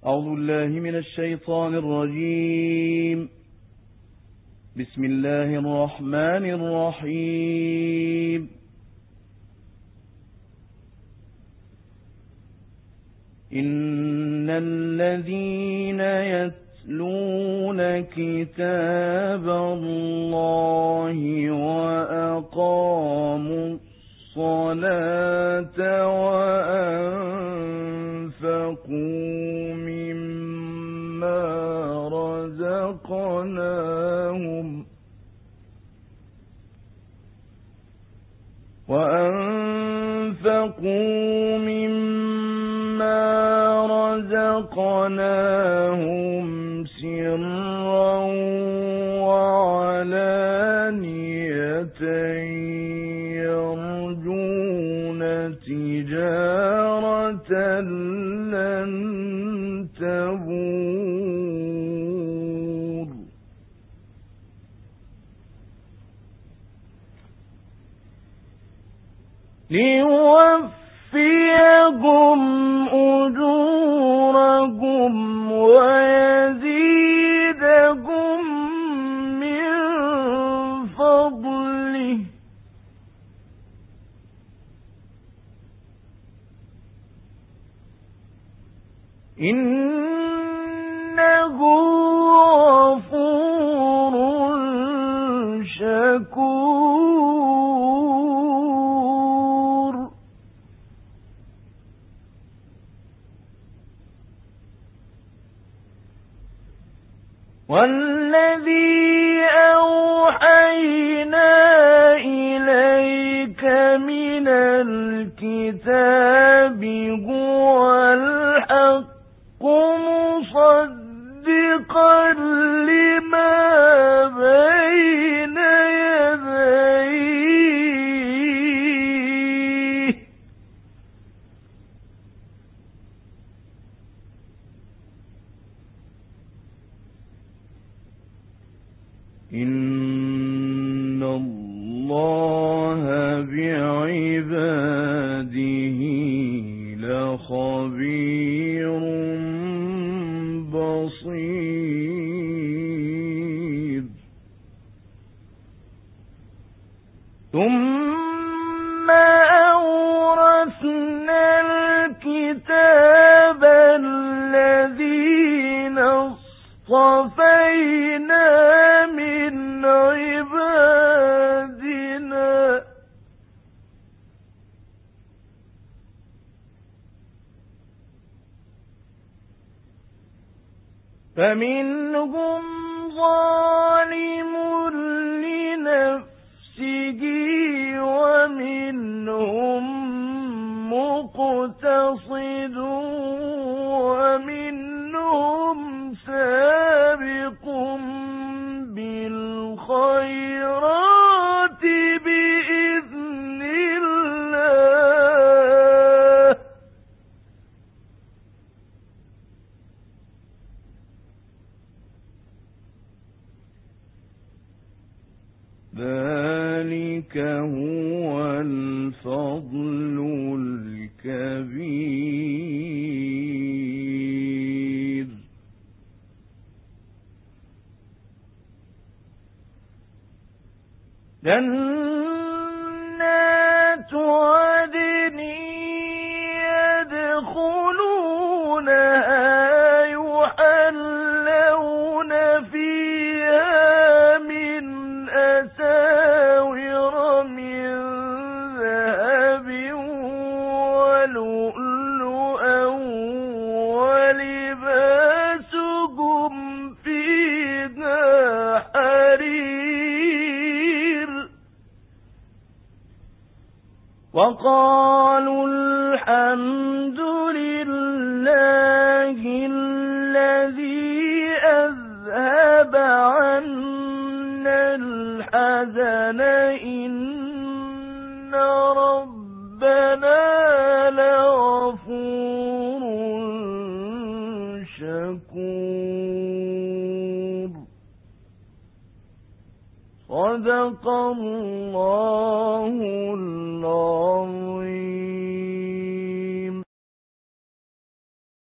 أعوذ بالله من الشيطان الرجيم. بسم الله الرحمن الرحيم. إن الذين يتلون كتاب الله وأقاموا الصلاة وأنفقوا مما رزقناهم سرا وعلانية يرجون تجارة لن تبور ليوفيهم أجورهم ويزيدهم من فضله إنه غفور شكور. والذي أوحينا إليك من الكتاب هو الحق مصدقا لما بين يديه إن الله بعباده لخبير بصير. ثم أورثنا الكتاب الذين اصطفينا من عبادنا فمنهم ظالم لنفسه ومنهم مقتصد ومنهم سابق بالخيرات بإذن الله ذلك هو الفضل الكبير. جنات عدن يدخلونها يحلون فيها من أساور من ذهب ولؤلؤا ولباسهم فيها حرير. وقالوا الحمد لله الذي أذهب عنا الحزن إن ربنا لغفور شكور. صدق الله العظيم.